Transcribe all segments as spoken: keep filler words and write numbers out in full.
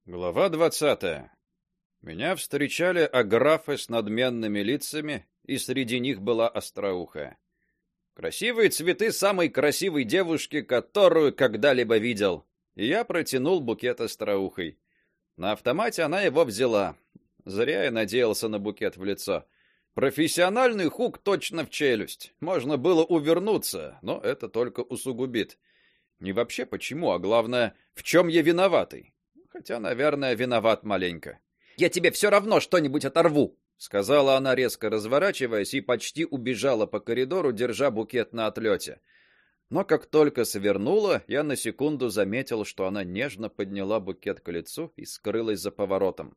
Глава двадцатая. Меня встречали аграфы с надменными лицами, и среди них была остроухая. Красивые цветы самой красивой девушки, которую когда-либо видел. И я протянул букет остроухой. На автомате она его взяла. Зря я надеялся на букет в лицо. Профессиональный хук точно в челюсть. Можно было увернуться, но это только усугубит. Не вообще почему, а главное, в чем я виноватый. Хотя, наверное, виноват маленько. Я тебе все равно что-нибудь оторву, сказала она, резко разворачиваясь, и почти убежала по коридору, держа букет на отлете. Но как только свернула, я на секунду заметил, что она нежно подняла букет к лицу и скрылась за поворотом.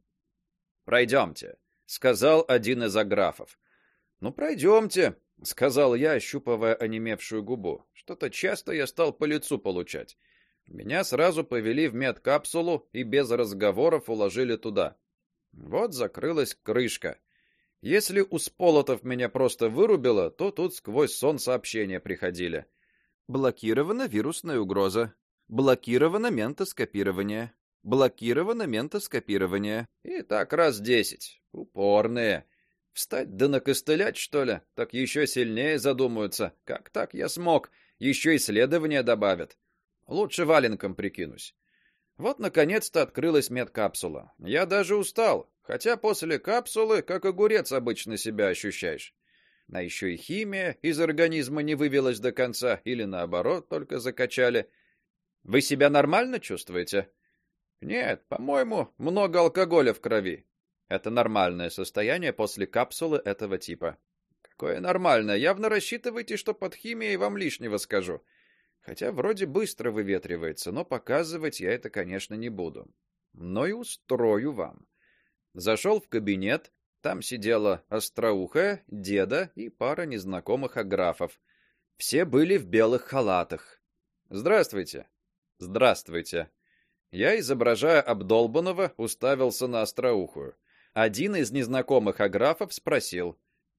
Пройдемте, сказал один из аграфов. Ну, пройдемте, сказал я, ощупывая онемевшую губу. Что-то часто я стал по лицу получать. Меня сразу повели в медкапсулу и без разговоров уложили туда. Вот закрылась крышка. Если у сполотов меня просто вырубило, то тут сквозь сон сообщения приходили. Блокирована вирусная угроза. Блокировано ментоскопирование. Блокировано ментоскопирование. И так раз десять. Упорные. Встать да накостылять, что ли? Так еще сильнее задумаются. Как так я смог? Еще исследования добавят. Лучше валенком прикинусь. Вот наконец-то открылась медкапсула. Я даже устал, хотя после капсулы как огурец обычно себя ощущаешь. А еще и химия из организма не вывелась до конца или наоборот, только закачали. Вы себя нормально чувствуете? Нет, по-моему, много алкоголя в крови. Это нормальное состояние после капсулы этого типа. Какое нормальное? Явно рассчитываете, что под химией вам лишнего скажу. Хотя вроде быстро выветривается, но показывать я это, конечно, не буду. Но и устрою вам. Зашел в кабинет, там сидела остроухая, деда и пара незнакомых аграфов. Все были в белых халатах. Здравствуйте. Здравствуйте. Я, изображая обдолбанного, уставился на остроухую. Один из незнакомых аграфов спросил: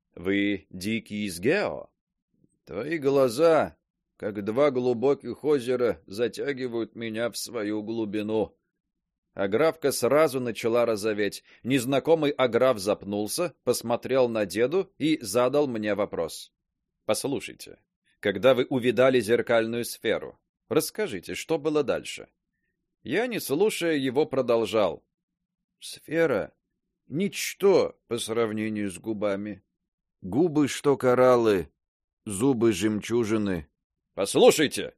"Вы дикий из Гео?" "Твои глаза, как два глубоких озера, затягивают меня в свою глубину". Аграфка сразу начала розоветь. Незнакомый аграф запнулся, посмотрел на деду и задал мне вопрос. Послушайте, когда вы увидали зеркальную сферу, расскажите, что было дальше? Я, не слушая его, продолжал. Сфера ничто по сравнению с губами. Губы что кораллы, зубы жемчужины. Послушайте.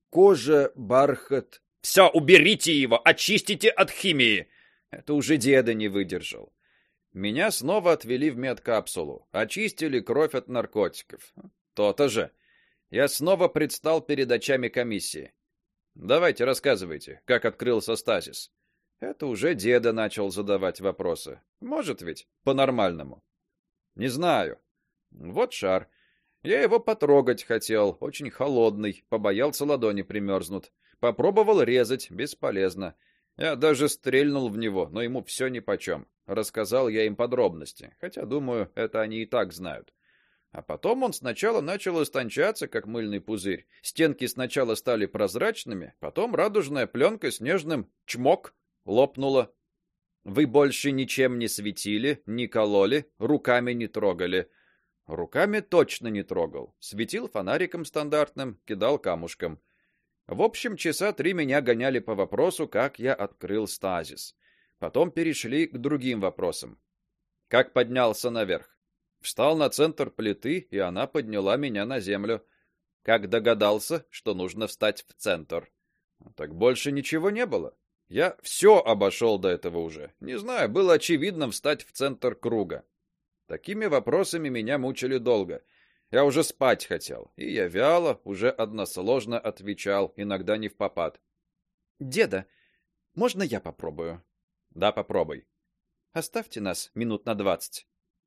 Кожа бархат. Все, уберите его, очистите от химии. Это уже деда не выдержал. Меня снова отвели в медкапсулу, очистили кровь от наркотиков. То-то же. Я снова предстал перед очами комиссии. Давайте, рассказывайте, как открылся стазис. Это уже деда начал задавать вопросы. Может ведь по-нормальному. Не знаю. Вот шар. Я его потрогать хотел, очень холодный, побоялся, ладони примерзнут. Попробовал резать, бесполезно. Я даже стрельнул в него, но ему все нипочем. Рассказал я им подробности, хотя, думаю, это они и так знают. А потом он сначала начал истончаться, как мыльный пузырь. Стенки сначала стали прозрачными, потом радужная пленка с нежным чмок лопнула. Вы больше ничем не светили, не кололи, руками не трогали. Руками точно не трогал. Светил фонариком стандартным, кидал камушком. В общем, часа три меня гоняли по вопросу, как я открыл стазис. Потом перешли к другим вопросам. Как поднялся наверх? Встал на центр плиты, и она подняла меня на землю. Как догадался, что нужно встать в центр? Так больше ничего не было. Я все обошел до этого уже. Не знаю, было очевидно встать в центр круга. Такими вопросами меня мучили долго. Я уже спать хотел, и я вяло, уже односложно отвечал, иногда не впопад. Деда, можно я попробую? Да, попробуй. Оставьте нас минут на двадцать.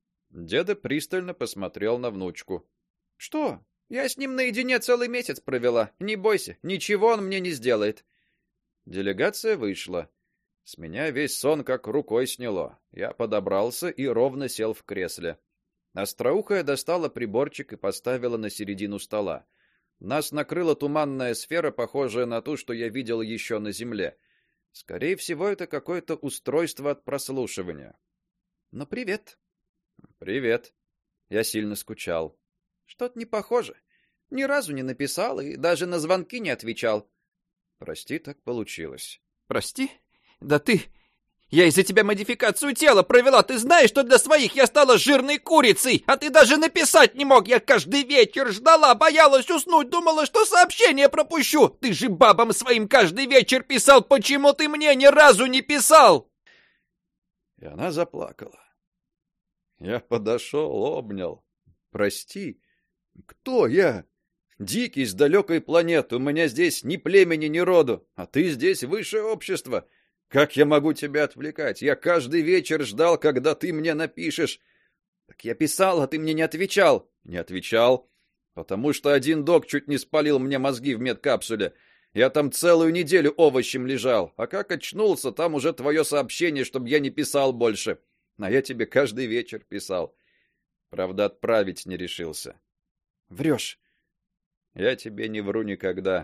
Деда пристально посмотрел на внучку. Что? Я с ним наедине целый месяц провела. Не бойся, ничего он мне не сделает. Делегация вышла. С меня весь сон как рукой сняло. Я подобрался и ровно сел в кресле. Остроухая достала приборчик и поставила на середину стола. Нас накрыла туманная сфера, похожая на ту, что я видел еще на земле. Скорее всего, это какое-то устройство от прослушивания. Ну, привет. Привет. Я сильно скучал. Что-то не похоже. Ни разу не написал и даже на звонки не отвечал. Прости, так получилось. Прости? Да ты... Я из-за тебя модификацию тела провела. Ты знаешь, что для своих я стала жирной курицей, а ты даже написать не мог. Я каждый вечер ждала, боялась уснуть, думала, что сообщение пропущу. Ты же бабам своим каждый вечер писал. Почему ты мне ни разу не писал? И она заплакала. Я подошел, обнял. Прости. Кто я? Дикий с далекой планеты. У меня здесь ни племени, ни роду, а ты здесь высшее общество. Как я могу тебя отвлекать? Я каждый вечер ждал, когда ты мне напишешь. Так я писал, а ты мне не отвечал. Не отвечал, потому что один док чуть не спалил мне мозги в медкапсуле. Я там целую неделю овощем лежал, а как очнулся, там уже твое сообщение, чтобы я не писал больше. А я тебе каждый вечер писал. Правда, отправить не решился. Врешь. Я тебе не вру никогда.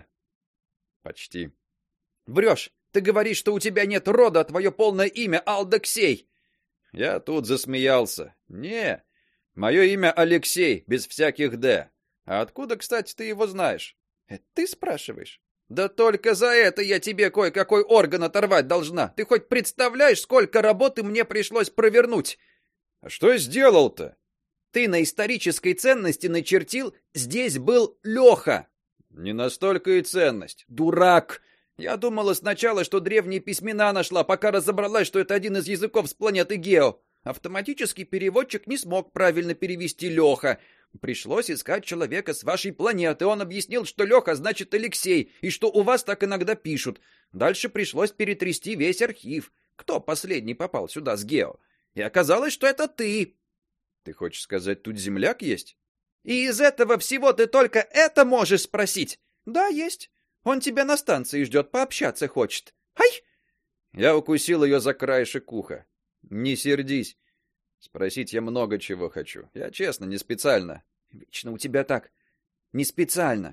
Почти. Врешь. Ты говоришь, что у тебя нет рода, а твое полное имя Алдексей. Я тут засмеялся. Не, мое имя Алексей, без всяких «д». А откуда, кстати, ты его знаешь? Это ты спрашиваешь? Да только за это я тебе кое-какой орган оторвать должна. Ты хоть представляешь, сколько работы мне пришлось провернуть? А что я сделал-то? Ты на исторической ценности начертил «здесь был Леха». Не настолько и ценность. Дурак! Я думала сначала, что древние письмена нашла, пока разобралась, что это один из языков с планеты Гео. Автоматический переводчик не смог правильно перевести Леха. Пришлось искать человека с вашей планеты. Он объяснил, что Леха значит Алексей, и что у вас так иногда пишут. Дальше пришлось перетрясти весь архив. Кто последний попал сюда с Гео? И оказалось, что это ты. Ты хочешь сказать, тут земляк есть? И из этого всего ты только это можешь спросить? Да, есть. Он тебя на станции ждет, пообщаться хочет. Ай! Я укусил ее за краешек уха. Не сердись. Спросить я много чего хочу. Я честно, не специально. Вечно у тебя так. Не специально.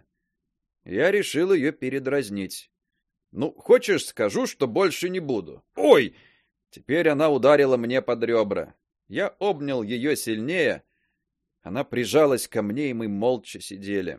Я решил ее передразнить. Ну, хочешь, скажу, что больше не буду. Ой! Теперь она ударила мне под ребра. Я обнял ее сильнее. Она прижалась ко мне, и мы молча сидели.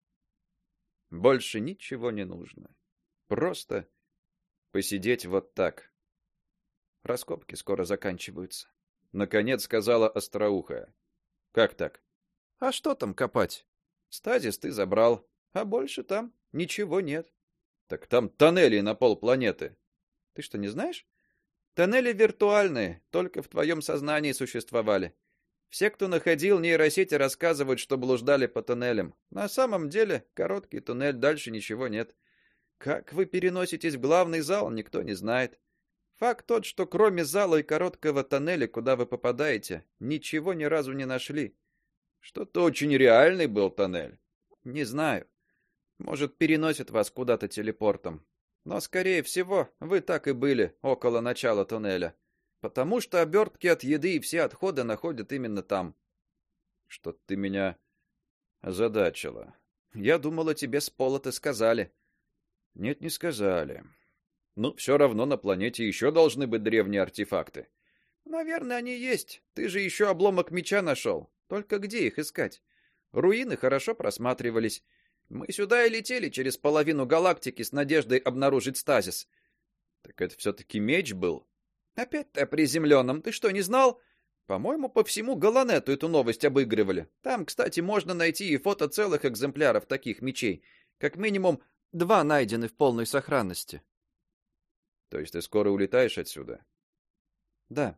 Больше ничего не нужно. Просто посидеть вот так. Раскопки скоро заканчиваются. Наконец сказала остроухая. Как так? А что там копать? Стазис ты забрал, а больше там ничего нет. Так там тоннели на полпланеты. Ты что, не знаешь? Тоннели виртуальные, только в твоем сознании существовали. Все, кто находил нейросети, рассказывают, что блуждали по тоннелям. На самом деле, короткий туннель, дальше ничего нет. Как вы переноситесь в главный зал, никто не знает. Факт тот, что кроме зала и короткого тоннеля, куда вы попадаете, ничего ни разу не нашли. Что-то очень реальный был тоннель. Не знаю. Может, переносит вас куда-то телепортом. Но, скорее всего, вы так и были около начала туннеля. Потому что обертки от еды и все отходы находят именно там. Что ты меня озадачила. Я думала, тебе с пола-то сказали. Нет, не сказали. Ну, все равно на планете еще должны быть древние артефакты. Наверное, они есть. Ты же еще обломок меча нашел. Только где их искать? Руины хорошо просматривались. Мы сюда и летели через половину галактики с надеждой обнаружить стазис. Так это все-таки меч был? Опять ты о приземленном. Ты что, не знал? По-моему, по всему Галанету эту новость обыгрывали. Там, кстати, можно найти и фото целых экземпляров таких мечей. Как минимум, два найдены в полной сохранности. То есть ты скоро улетаешь отсюда? Да.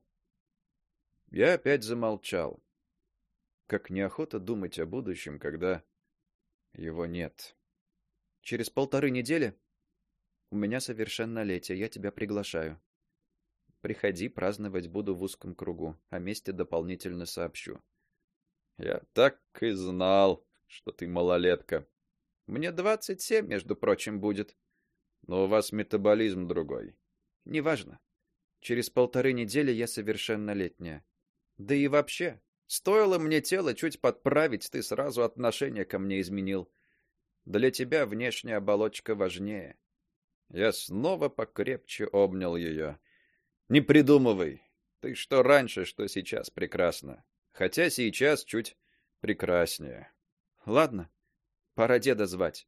Я опять замолчал. Как неохота думать о будущем, когда его нет. Через полторы недели у меня совершеннолетие, я тебя приглашаю. Приходи, праздновать буду в узком кругу, о месте дополнительно сообщу. Я так и знал, что ты малолетка. Мне двадцать семь, между прочим, будет. Но у вас метаболизм другой. Неважно. Через полторы недели я совершеннолетняя. Да и вообще, стоило мне тело чуть подправить, ты сразу отношение ко мне изменил. Для тебя внешняя оболочка важнее. Я снова покрепче обнял ее. Не придумывай. Ты что раньше, что сейчас прекрасно. Хотя сейчас чуть прекраснее. Ладно, пора деда звать.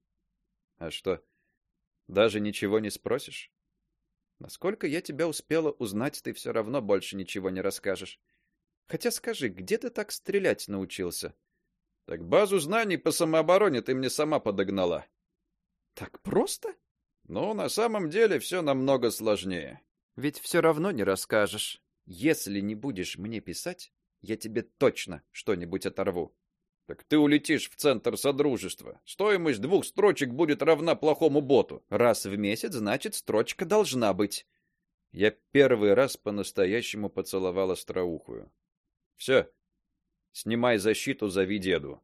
А что, даже ничего не спросишь? Насколько я тебя успела узнать, ты все равно больше ничего не расскажешь. Хотя скажи, где ты так стрелять научился? Так базу знаний по самообороне ты мне сама подогнала. Так просто? Ну, на самом деле все намного сложнее. Ведь все равно не расскажешь. Если не будешь мне писать, я тебе точно что-нибудь оторву. Так ты улетишь в центр содружества. Стоимость двух строчек будет равна плохому боту. Раз в месяц, значит, строчка должна быть. Я первый раз по-настоящему поцеловал остроухую. Все. Снимай защиту, зови деду.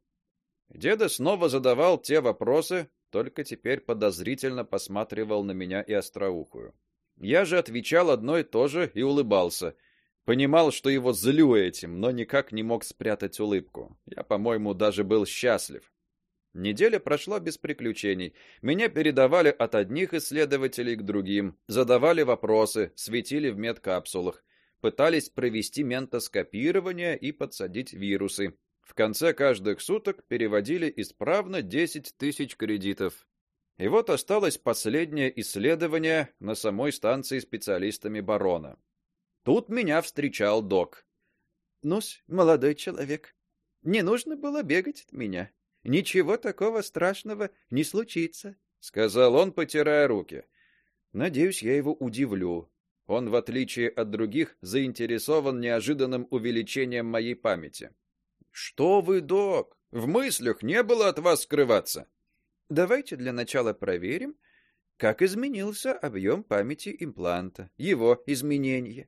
Деда снова задавал те вопросы, только теперь подозрительно посматривал на меня и остроухую. Я же отвечал одно и то же и улыбался. Понимал, что его злю этим, но никак не мог спрятать улыбку. Я, по-моему, даже был счастлив. Неделя прошла без приключений. Меня передавали от одних исследователей к другим, задавали вопросы, светили в медкапсулах, пытались провести ментоскопирование и подсадить вирусы. В конце каждых суток переводили исправно десять тысяч кредитов. И вот осталось последнее исследование на самой станции специалистами барона. Тут меня встречал док. Ну-с, молодой человек, не нужно было бегать от меня. Ничего такого страшного не случится, сказал он, потирая руки. Надеюсь, я его удивлю. Он, в отличие от других, заинтересован неожиданным увеличением моей памяти. Что вы, док? В мыслях не было от вас скрываться. Давайте для начала проверим, как изменился объем памяти импланта, его изменение.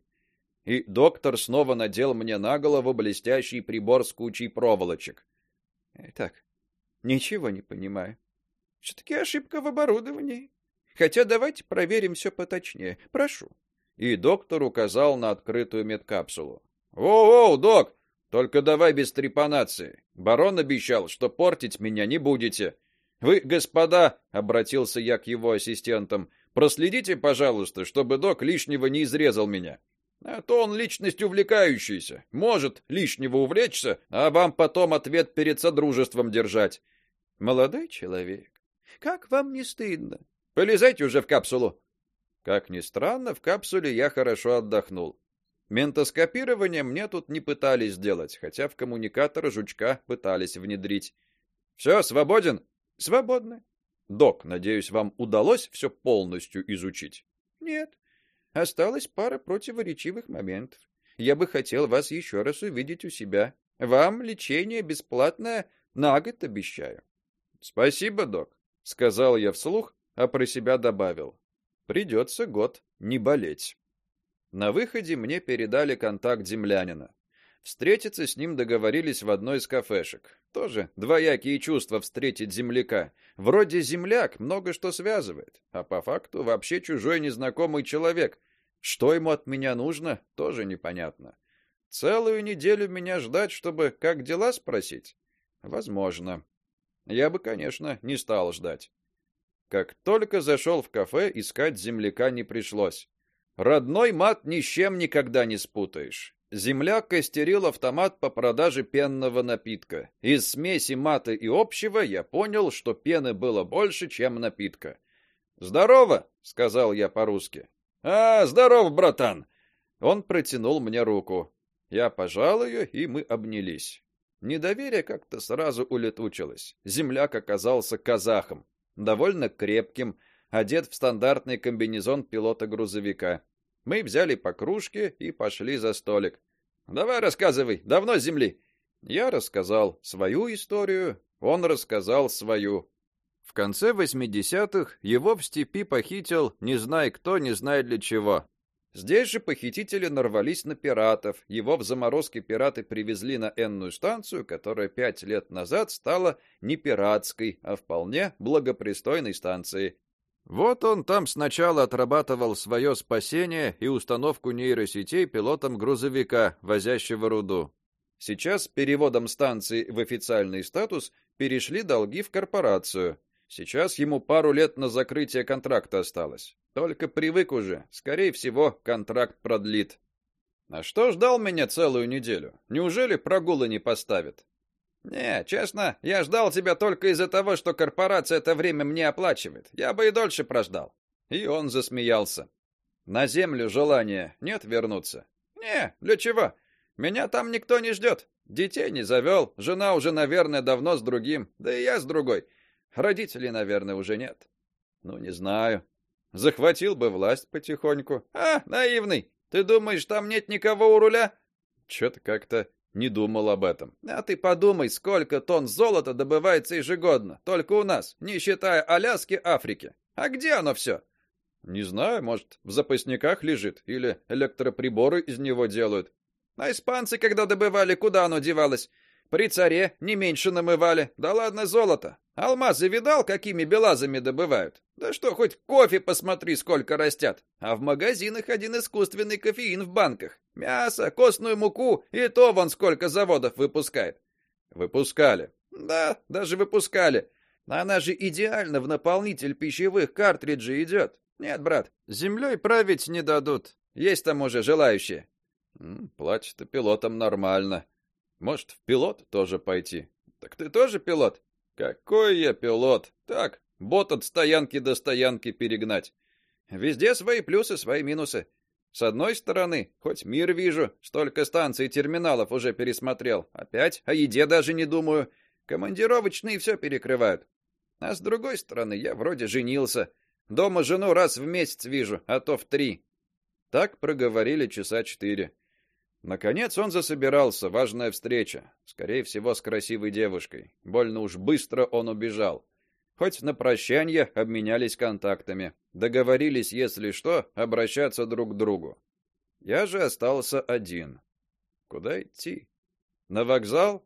И доктор снова надел мне на голову блестящий прибор с кучей проволочек. Так, ничего не понимаю. Все-таки ошибка в оборудовании. Хотя давайте проверим все поточнее. Прошу. И доктор указал на открытую медкапсулу. Воу-воу, док, только давай без трепанации. Барон обещал, что портить меня не будете. Вы, господа, обратился я к его ассистентам, проследите, пожалуйста, чтобы док лишнего не изрезал меня. А то он личность увлекающаяся, может лишнего увлечься, а вам потом ответ перед содружеством держать. Молодой человек, как вам не стыдно? Полезайте уже в капсулу. Как ни странно, в капсуле я хорошо отдохнул. Ментоскопирование мне тут не пытались сделать, хотя в коммуникатор жучка пытались внедрить. Все, свободен? Свободны. Док, надеюсь, вам удалось все полностью изучить? Нет. Осталась пара противоречивых моментов. Я бы хотел вас еще раз увидеть у себя. Вам лечение бесплатное на год обещаю. Спасибо, док, сказал я вслух, а про себя добавил: придется год не болеть. На выходе мне передали контакт землянина. Встретиться с ним договорились в одной из кафешек. Тоже двоякие чувства встретить земляка. Вроде земляк много что связывает, а по факту вообще чужой незнакомый человек. Что ему от меня нужно, тоже непонятно. Целую неделю меня ждать, чтобы как дела спросить? Возможно. Я бы, конечно, не стал ждать. Как только зашел в кафе, искать земляка не пришлось. Родной мат ни с чем никогда не спутаешь. Земляк костерил автомат по продаже пенного напитка. Из смеси мата и общего я понял, что пены было больше, чем напитка. «Здорово!» — сказал я по-русски. «А, здоров, братан!» Он протянул мне руку. Я пожал ее, и мы обнялись. Недоверие как-то сразу улетучилось. Земляк оказался казахом, довольно крепким, одет в стандартный комбинезон пилота грузовика. Мы взяли по кружке и пошли за столик. «Давай рассказывай, давно с земли?» Я рассказал свою историю, он рассказал свою. В конце восьмидесятых его в степи похитил не знай кто, не знай для чего. Здесь же похитители нарвались на пиратов. Его в заморозке пираты привезли на энную станцию, которая пять лет назад стала не пиратской, а вполне благопристойной станцией. Вот он там сначала отрабатывал свое спасение и установку нейросетей пилотом грузовика, возящего руду. Сейчас с переводом станции в официальный статус перешли долги в корпорацию. Сейчас ему пару лет на закрытие контракта осталось. Только привык уже. Скорее всего, контракт продлит. А что ждал меня целую неделю? Неужели прогулы не поставит? Не, честно, я ждал тебя только из-за того, что корпорация это время мне оплачивает. Я бы и дольше прождал. И он засмеялся. На землю желания нет вернуться? Не, для чего? Меня там никто не ждет. Детей не завел, жена уже, наверное, давно с другим, да и я с другой. Родителей, наверное, уже нет. Ну, не знаю. Захватил бы власть потихоньку. А, наивный. Ты думаешь, там нет никого у руля? Что-то как-то не думал об этом. А ты подумай, сколько тонн золота добывается ежегодно, только у нас, не считая Аляски, Африки. А где оно все? Не знаю, может, в запасниках лежит или электроприборы из него делают. А испанцы, когда добывали, куда оно девалось? При царе не меньше намывали. Да ладно золото. Алмазы видал, какими белазами добывают? Да что, хоть кофе посмотри, сколько растят. А в магазинах один искусственный кофеин в банках. Мясо, костную муку и то вон сколько заводов выпускает. Выпускали. Да, даже выпускали. Она же идеально в наполнитель пищевых картриджей идет. Нет, брат, землей править не дадут. Есть там уже желающие. Платят пилотам нормально. Может, в пилот тоже пойти? Так ты тоже пилот? Какой я пилот? Так, бот от стоянки до стоянки перегнать. Везде свои плюсы, свои минусы. С одной стороны, хоть мир вижу, столько станций и терминалов уже пересмотрел. Опять о еде даже не думаю. Командировочные все перекрывают. А с другой стороны, я вроде женился. Дома жену раз в месяц вижу, а то в три. Так проговорили часа четыре. Наконец он засобирался, важная встреча, скорее всего, с красивой девушкой. Больно уж быстро он убежал. Хоть на прощанье обменялись контактами, договорились, если что, обращаться друг к другу. Я же остался один. Куда идти? На вокзал?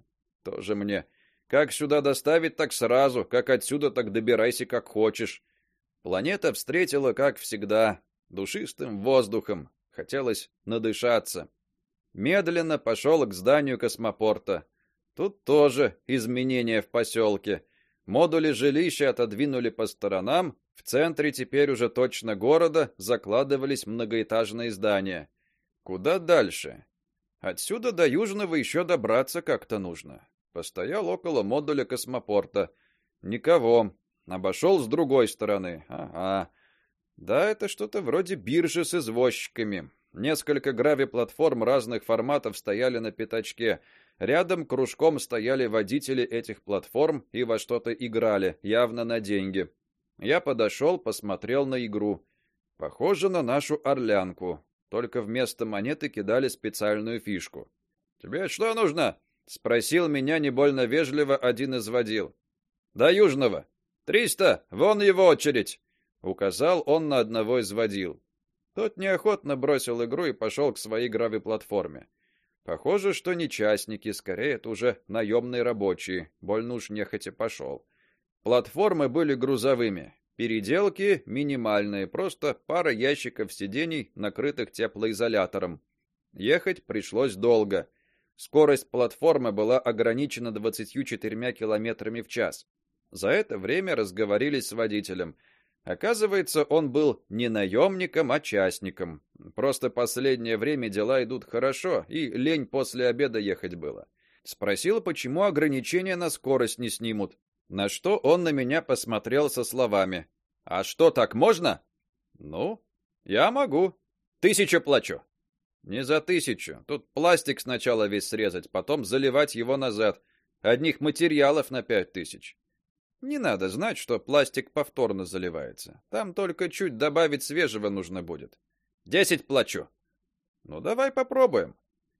Тоже мне. Как сюда доставить, так сразу, как отсюда, так добирайся как хочешь. Планета встретила, как всегда, душистым воздухом. Хотелось надышаться. Медленно пошел к зданию космопорта. Тут тоже изменения в поселке. Модули жилища отодвинули по сторонам, в центре теперь уже точно города закладывались многоэтажные здания. Куда дальше? Отсюда до Южного еще добраться как-то нужно. Постоял около модуля космопорта. Никого. Обошел с другой стороны. Ага. Да, это что-то вроде биржи с извозчиками. Несколько грави-платформ разных форматов стояли на пятачке. Рядом кружком стояли водители этих платформ и во что-то играли, явно на деньги. Я подошел, посмотрел на игру. Похоже на нашу орлянку, только вместо монеты кидали специальную фишку. Тебе что нужно? Спросил меня не больно вежливо один из водил. До Южного. Триста, вон его очередь, указал он на одного из водил. Тот неохотно бросил игру и пошел к своей грави-платформе. Похоже, что не частники, скорее это уже наемные рабочие. Больно уж нехотя пошел. Платформы были грузовыми, переделки минимальные, просто пара ящиков сидений, накрытых теплоизолятором. Ехать пришлось долго. Скорость платформы была ограничена двадцатью четырьмя километрами в час. За это время разговорились с водителем. Оказывается, он был не наемником, а частником. Просто последнее время дела идут хорошо, и лень после обеда ехать было. Спросил, почему ограничения на скорость не снимут. На что он на меня посмотрел со словами: "А что, так можно?" "Ну, я могу. Тысячу плачу". "Не за тысячу. Тут пластик сначала весь срезать, потом заливать его назад. Одних материалов на пять тысяч". Не надо знать, что пластик повторно заливается. Там только чуть добавить свежего нужно будет. Десять плачу. Ну давай попробуем.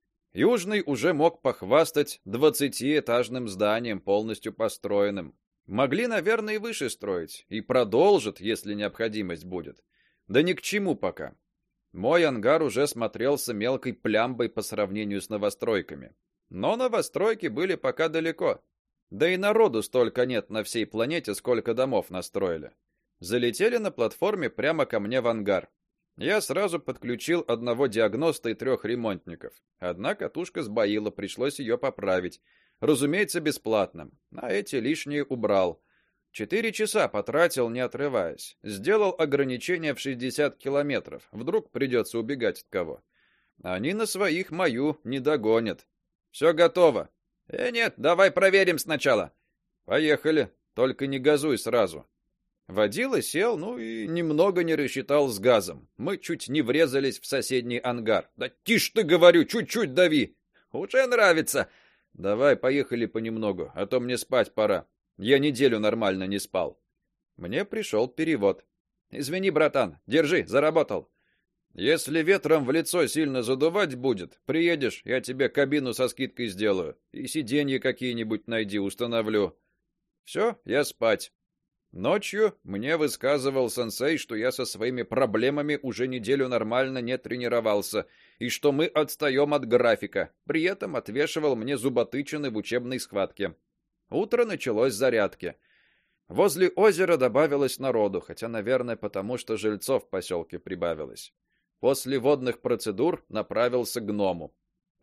Южный уже мог похвастать двадцатиэтажным зданием, полностью построенным. Могли, наверное, и выше строить, и продолжат, если необходимость будет. Да ни к чему пока. Мой ангар уже смотрелся мелкой плямбой по сравнению с новостройками. Но новостройки были пока далеко. Да и народу столько нет на всей планете, сколько домов настроили. Залетели на платформе прямо ко мне в ангар. Я сразу подключил одного диагноста и трех ремонтников. Одна катушка сбоила, пришлось ее поправить. Разумеется, бесплатно. А эти лишние убрал. Четыре часа потратил, не отрываясь. Сделал ограничение в шестьдесят километров. Вдруг придется убегать от кого. Они на своих мою не догонят. Все готово. Э, нет, давай проверим сначала. Поехали. Только не газуй сразу. Водила сел, ну и немного не рассчитал с газом. Мы чуть не врезались в соседний ангар. Да тише ты, говорю, чуть-чуть дави. Уже нравится. Давай, поехали понемногу, а то мне спать пора. Я неделю нормально не спал. Мне пришел перевод. Извини, братан, держи, заработал. Если ветром в лицо сильно задувать будет, приедешь, я тебе кабину со скидкой сделаю и сиденья какие-нибудь найди, установлю. Все, я спать. Ночью мне высказывал сенсей, что я со своими проблемами уже неделю нормально не тренировался и что мы отстаем от графика. При этом отвешивал мне зуботычины в учебной схватке. Утро началось с зарядки. Возле озера добавилось народу, хотя, наверное, потому что жильцов в поселке прибавилось. После водных процедур направился к гному.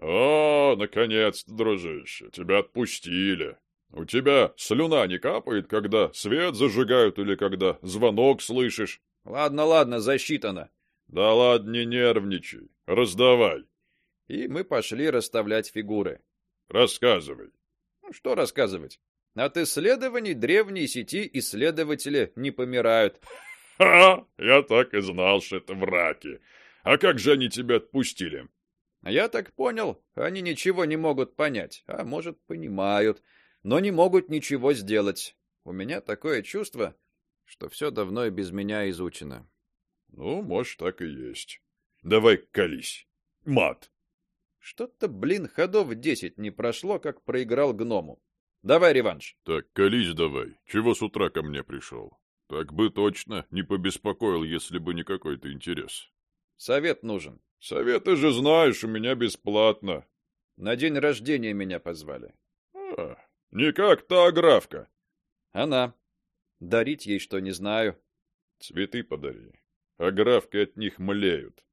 «О, наконец-то, дружище, тебя отпустили. У тебя слюна не капает, когда свет зажигают или когда звонок слышишь?» «Ладно, ладно, засчитано». «Да ладно, не нервничай. Раздавай». И мы пошли расставлять фигуры. «Рассказывай». Ну, что рассказывать? От исследований древней сети исследователи не помирают. «Ха! Я так и знал, что это враки. А как же они тебя отпустили?» Я так понял, они ничего не могут понять, а может, понимают, но не могут ничего сделать. У меня такое чувство, что все давно и без меня изучено. «Ну, может, так и есть. Давай колись. Мат». Что-то, блин, ходов десять не прошло, как проиграл гному. Давай реванш. «Так колись давай. Чего с утра ко мне пришел? Так бы точно не побеспокоил, если бы не какой-то интерес». Совет нужен. «Советы же знаешь, у меня бесплатно». На день рождения меня позвали. «А, не как та аграфка». Она. Дарить ей что, не знаю. «Цветы подари. Аграфки от них млеют».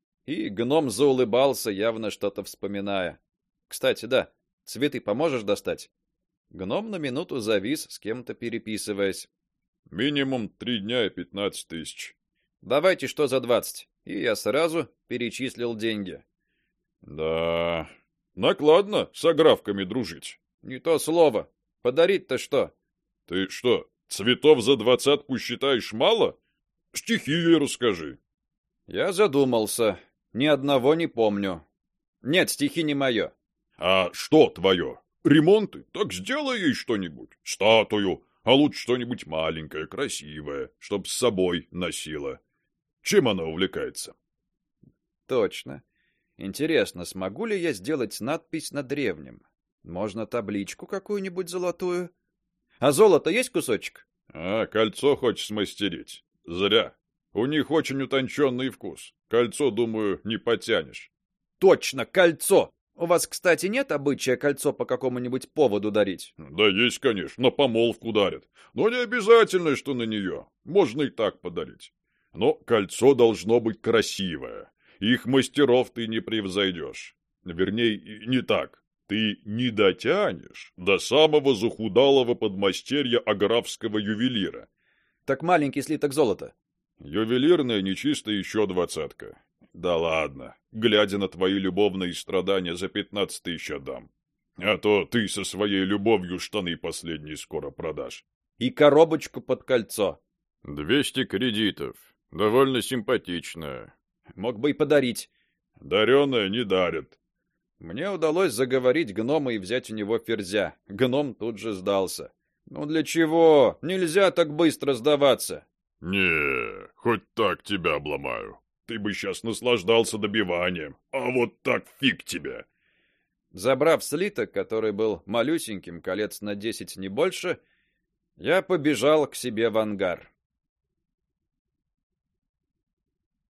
И гном заулыбался, явно что-то вспоминая. Кстати, да, цветы поможешь достать? Гном на минуту завис, с кем-то переписываясь. «Минимум три дня и пятнадцать тысяч». Давайте что за двадцать. И я сразу перечислил деньги. «Да, накладно с аграфками дружить». Не то слово. Подарить-то что? «Ты что, цветов за двадцатку считаешь мало? Стихи ей расскажи». Я задумался. Ни одного не помню. Нет, стихи не мое. «А что твое? Ремонты? Так сделай ей что-нибудь. Статую, а лучше что-нибудь маленькое, красивое, чтоб с собой носила. Чем она увлекается?» Точно. Интересно, смогу ли я сделать надпись на древнем? Можно табличку какую-нибудь золотую? А золото есть кусочек? «А, кольцо хочешь смастерить? Зря. У них очень утонченный вкус. Кольцо, думаю, не потянешь». Точно, кольцо! У вас, кстати, нет обычая кольцо по какому-нибудь поводу дарить? «Да есть, конечно, на помолвку дарят. Но не обязательно, что на нее. Можно и так подарить. Но кольцо должно быть красивое. Их мастеров ты не превзойдешь. Вернее, не так. Ты не дотянешь до самого захудалого подмастерья аграфского ювелира». Так маленький слиток золота. «Ювелирная нечисто еще двадцатка». «Да ладно, глядя на твои любовные страдания, за пятнадцать тысяч отдам. А то ты со своей любовью штаны последние скоро продашь». И коробочку под кольцо. «Двести кредитов. Довольно симпатичная». Мог бы и подарить. «Дареная не дарят». Мне удалось заговорить гнома и взять у него ферзя. Гном тут же сдался. Ну для чего? Нельзя так быстро сдаваться. «Не, хоть так тебя обломаю. Ты бы сейчас наслаждался добиванием, а вот так фиг тебе». Забрав слиток, который был малюсеньким, колец на десять не больше, я побежал к себе в ангар.